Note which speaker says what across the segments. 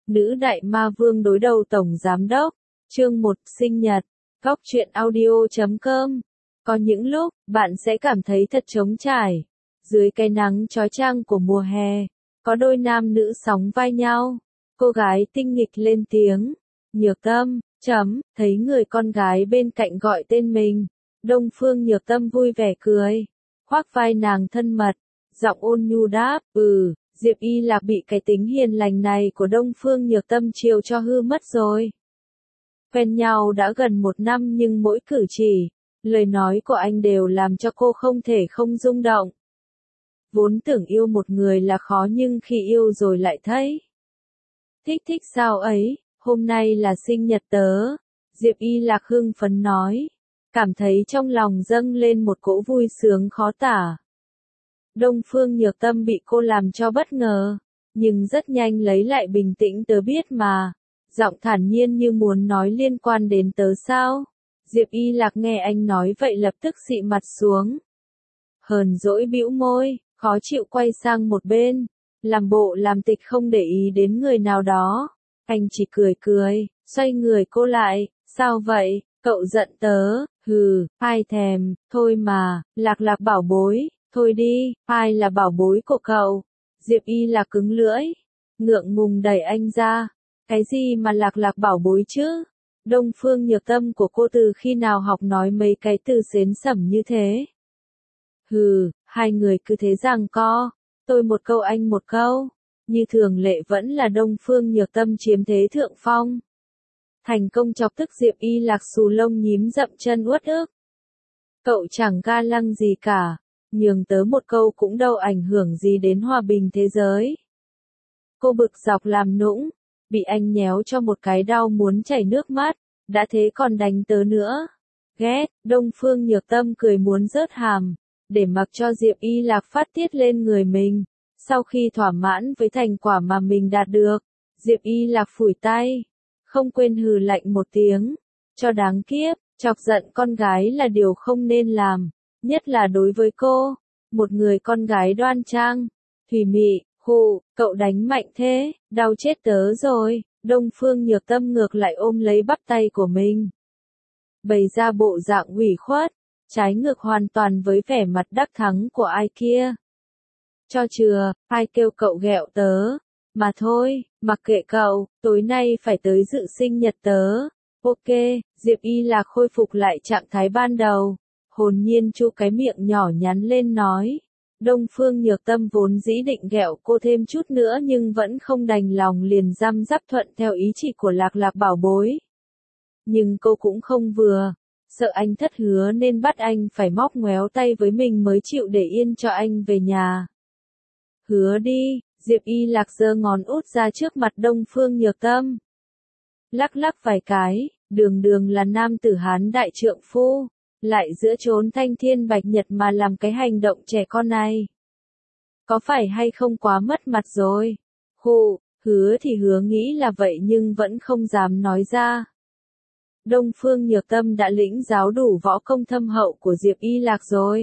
Speaker 1: Nữ đại ma vương đối đầu tổng giám đốc. Chương 1 sinh nhật. Góc truyện audio.com. Có những lúc, bạn sẽ cảm thấy thật trống trải. Dưới cái nắng chói chang của mùa hè, có đôi nam nữ sóng vai nhau. Cô gái tinh nghịch lên tiếng. Nhược Tâm, thấy người con gái bên cạnh gọi tên mình. Đông Phương Nhược Tâm vui vẻ cười. Khoác vai nàng thân mật. Giọng ôn nhu đáp, Diệp Y Lạc bị cái tính hiền lành này của Đông Phương Nhược Tâm chiều cho hư mất rồi. Quen nhau đã gần 1 năm nhưng mỗi cử chỉ, lời nói của anh đều làm cho cô không thể không rung động. Vốn tưởng yêu một người là khó nhưng khi yêu rồi lại thấy thích sao ấy, hôm nay là sinh nhật tớ. Diệp Y Lạc hưng phấn nói, cảm thấy trong lòng dâng lên một cỗ vui sướng khó tả. Đông Phương Nhược Tâm bị cô làm cho bất ngờ, nhưng rất nhanh lấy lại bình tĩnh. Tớ biết mà, giọng thản nhiên như muốn nói liên quan đến tớ sao. Diệp Y Lạc nghe anh nói vậy lập tức xị mặt xuống. Hờn dỗi bĩu môi, khó chịu quay sang một bên, làm bộ làm tịch không để ý đến người nào đó. Anh chỉ cười, xoay người cô lại, sao vậy, cậu giận tớ, ai thèm, thôi mà, Lạc bảo bối. Thôi đi, ai là bảo bối của cậu? Diệp Y Lạc cứng lưỡi, ngượng ngùng đẩy anh ra. Cái gì mà Lạc bảo bối chứ? Đông Phương Nhược Tâm của cô từ khi nào học nói mấy cái từ xến xẩm như thế? Hai người cứ thế giằng co, tôi một câu anh một câu. Như thường lệ vẫn là Đông Phương Nhược Tâm chiếm thế thượng phong. Thành công chọc tức Diệp Y Lạc xù lông nhím dậm chân uất ức. Cậu chẳng ga lăng gì cả. Nhường tớ một câu cũng đâu ảnh hưởng gì đến hòa bình thế giới. Cô bực dọc làm nũng, bị anh nhéo cho một cái đau muốn chảy nước mắt, đã thế còn đánh tớ nữa. Ghét, Đông Phương Nhược Tâm cười muốn rớt hàm, để mặc cho Diệp Y Lạc phát tiết lên người mình. Sau khi thỏa mãn với thành quả mà mình đạt được, Diệp Y Lạc phủi tay, không quên hừ lạnh một tiếng, cho đáng kiếp, chọc giận con gái là điều không nên làm. Nhất là đối với cô, một người con gái đoan trang, thùy mị, cậu đánh mạnh thế, đau chết tớ rồi. Đông Phương Nhược Tâm ngược lại ôm lấy bắp tay của mình, bày ra bộ dạng ủy khuất, trái ngược hoàn toàn với vẻ mặt đắc thắng của ai kia. Cho chừa, ai kêu cậu ghẹo tớ, mà thôi, mặc kệ cậu, tối nay phải tới dự sinh nhật tớ. Ok, Diệp Y Lạc khôi phục lại trạng thái ban đầu. Hồn nhiên chu cái miệng nhỏ nhắn lên nói. Đông Phương Nhược Tâm vốn dĩ định ghẹo cô thêm chút nữa nhưng vẫn không đành lòng liền răm rắp thuận theo ý chỉ của Lạc bảo bối. Nhưng cô cũng không vừa, sợ anh thất hứa nên bắt anh phải móc ngoéo tay với mình mới chịu để yên cho anh về nhà. Hứa đi, Diệp Y Lạc giơ ngón út ra trước mặt Đông Phương Nhược Tâm. Lắc vài cái, đường là nam tử Hán đại trượng phu. Lại giữa chốn thanh thiên bạch nhật mà làm cái hành động trẻ con này. Có phải hay không quá mất mặt rồi? Hứa thì hứa nghĩ là vậy nhưng vẫn không dám nói ra. Đông Phương Nhược Tâm đã lĩnh giáo đủ võ công thâm hậu của Diệp Y Lạc rồi.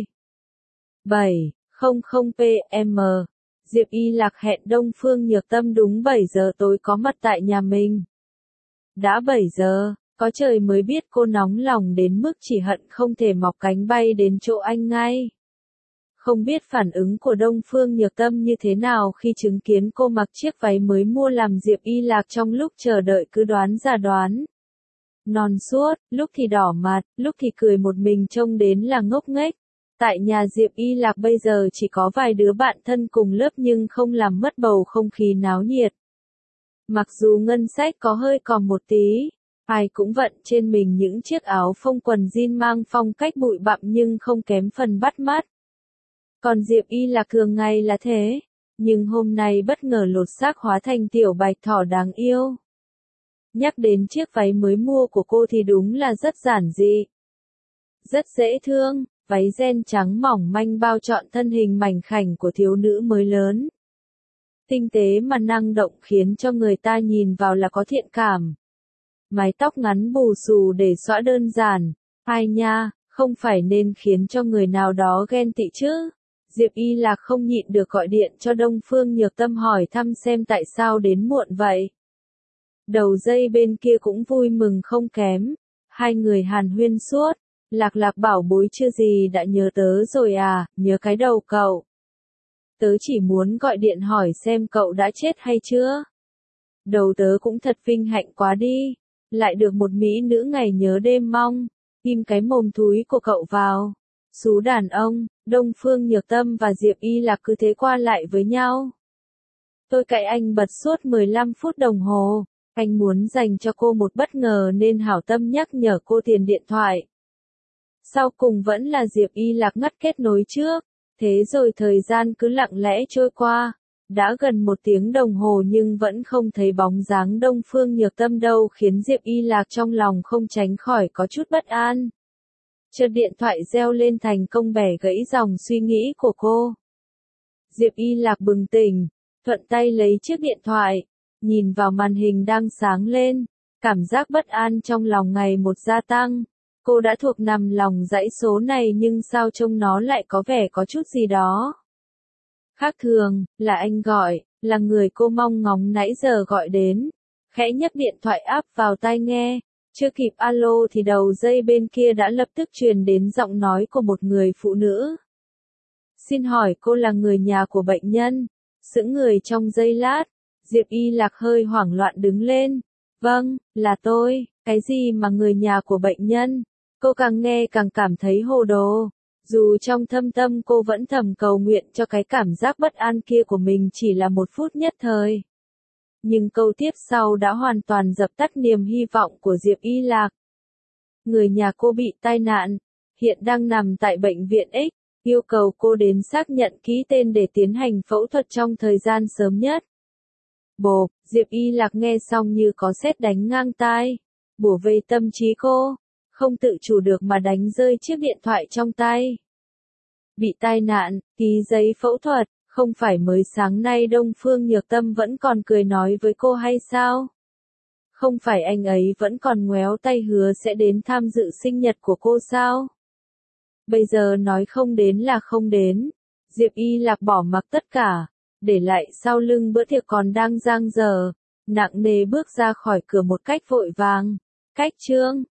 Speaker 1: 7:00 PM. Diệp Y Lạc hẹn Đông Phương Nhược Tâm đúng 7 giờ tối có mặt tại nhà mình. Đã 7 giờ. Có trời mới biết cô nóng lòng đến mức chỉ hận không thể mọc cánh bay đến chỗ anh ngay. Không biết phản ứng của Đông Phương Nhược Tâm như thế nào khi chứng kiến cô mặc chiếc váy mới mua làm Diệp Y Lạc trong lúc chờ đợi cứ đoán ra đoán. Non suốt, lúc thì đỏ mặt, lúc thì cười một mình trông đến là ngốc nghếch. Tại nhà Diệp Y Lạc bây giờ chỉ có vài đứa bạn thân cùng lớp nhưng không làm mất bầu không khí náo nhiệt. Mặc dù ngân sách có hơi còm một tí. Ai cũng vận trên mình những chiếc áo phông quần jean mang phong cách bụi bặm nhưng không kém phần bắt mắt. Còn Diệp Y Lạc thường ngày là thế, nhưng hôm nay bất ngờ lột xác hóa thành tiểu bạch thỏ đáng yêu. Nhắc đến chiếc váy mới mua của cô thì đúng là rất giản dị, rất dễ thương, váy ren trắng mỏng manh bao trọn thân hình mảnh khảnh của thiếu nữ mới lớn. Tinh tế mà năng động khiến cho người ta nhìn vào là có thiện cảm. Mái tóc ngắn bù xù để xõa đơn giản, ai nha, không phải nên khiến cho người nào đó ghen tị chứ. Diệp Y Lạc không nhịn được gọi điện cho Đông Phương Nhược Tâm hỏi thăm xem tại sao đến muộn vậy. Đầu dây bên kia cũng vui mừng không kém. Hai người hàn huyên suốt. Lạc Lạc bảo bối chưa gì đã nhớ tớ rồi à, nhớ cái đầu cậu. Tớ chỉ muốn gọi điện hỏi xem cậu đã chết hay chưa. Đầu tớ cũng thật vinh hạnh quá đi. Lại được một mỹ nữ ngày nhớ đêm mong. Im cái mồm thúi của cậu vào. Xú đàn ông, Đông Phương Nhược Tâm và Diệp Y Lạc cứ thế qua lại với nhau. Tôi cãi anh bật suốt 15 phút đồng hồ. Anh muốn dành cho cô một bất ngờ nên hảo tâm nhắc nhở cô tiền điện thoại. Sau cùng vẫn là Diệp Y Lạc ngắt kết nối trước. Thế rồi thời gian cứ lặng lẽ trôi qua. Đã gần 1 tiếng đồng hồ nhưng vẫn không thấy bóng dáng Đông Phương Nhược Tâm đâu, khiến Diệp Y Lạc trong lòng không tránh khỏi có chút bất an. Chợt điện thoại reo lên, thành công bẻ gãy dòng suy nghĩ của cô. Diệp Y Lạc bừng tỉnh, thuận tay lấy chiếc điện thoại, nhìn vào màn hình đang sáng lên, cảm giác bất an trong lòng ngày một gia tăng. Cô đã thuộc nằm lòng dãy số này nhưng sao trông nó lại có vẻ có chút gì đó khác thường, là anh gọi, là người cô mong ngóng nãy giờ gọi đến. Khẽ nhấc điện thoại áp vào tai nghe, chưa kịp alo thì đầu dây bên kia đã lập tức truyền đến giọng nói của một người phụ nữ. Xin hỏi cô là người nhà của bệnh nhân? Sững người trong giây lát, Diệp Y Lạc hơi hoảng loạn đứng lên. Vâng, là tôi. Cái gì mà người nhà của bệnh nhân? Cô càng nghe càng cảm thấy hồ đồ. Dù trong thâm tâm cô vẫn thầm cầu nguyện cho cái cảm giác bất an kia của mình chỉ là 1 phút nhất thời. Nhưng câu tiếp sau đã hoàn toàn dập tắt niềm hy vọng của Diệp Y Lạc. Người nhà cô bị tai nạn, hiện đang nằm tại bệnh viện X, yêu cầu cô đến xác nhận ký tên để tiến hành phẫu thuật trong thời gian sớm nhất. Bộp, Diệp Y Lạc nghe xong như có sét đánh ngang tai, bủa vây tâm trí cô, không tự chủ được mà đánh rơi chiếc điện thoại trong tay. Bị tai nạn, ký giấy phẫu thuật, không phải mới sáng nay Đông Phương Nhược Tâm vẫn còn cười nói với cô hay sao? Không phải anh ấy vẫn còn ngoéo tay hứa sẽ đến tham dự sinh nhật của cô sao? Bây giờ nói không đến là không đến. Diệp Y Lạc bỏ mặc tất cả, để lại sau lưng bữa tiệc còn đang dang dở, nặng nề bước ra khỏi cửa một cách vội vàng. Cách chương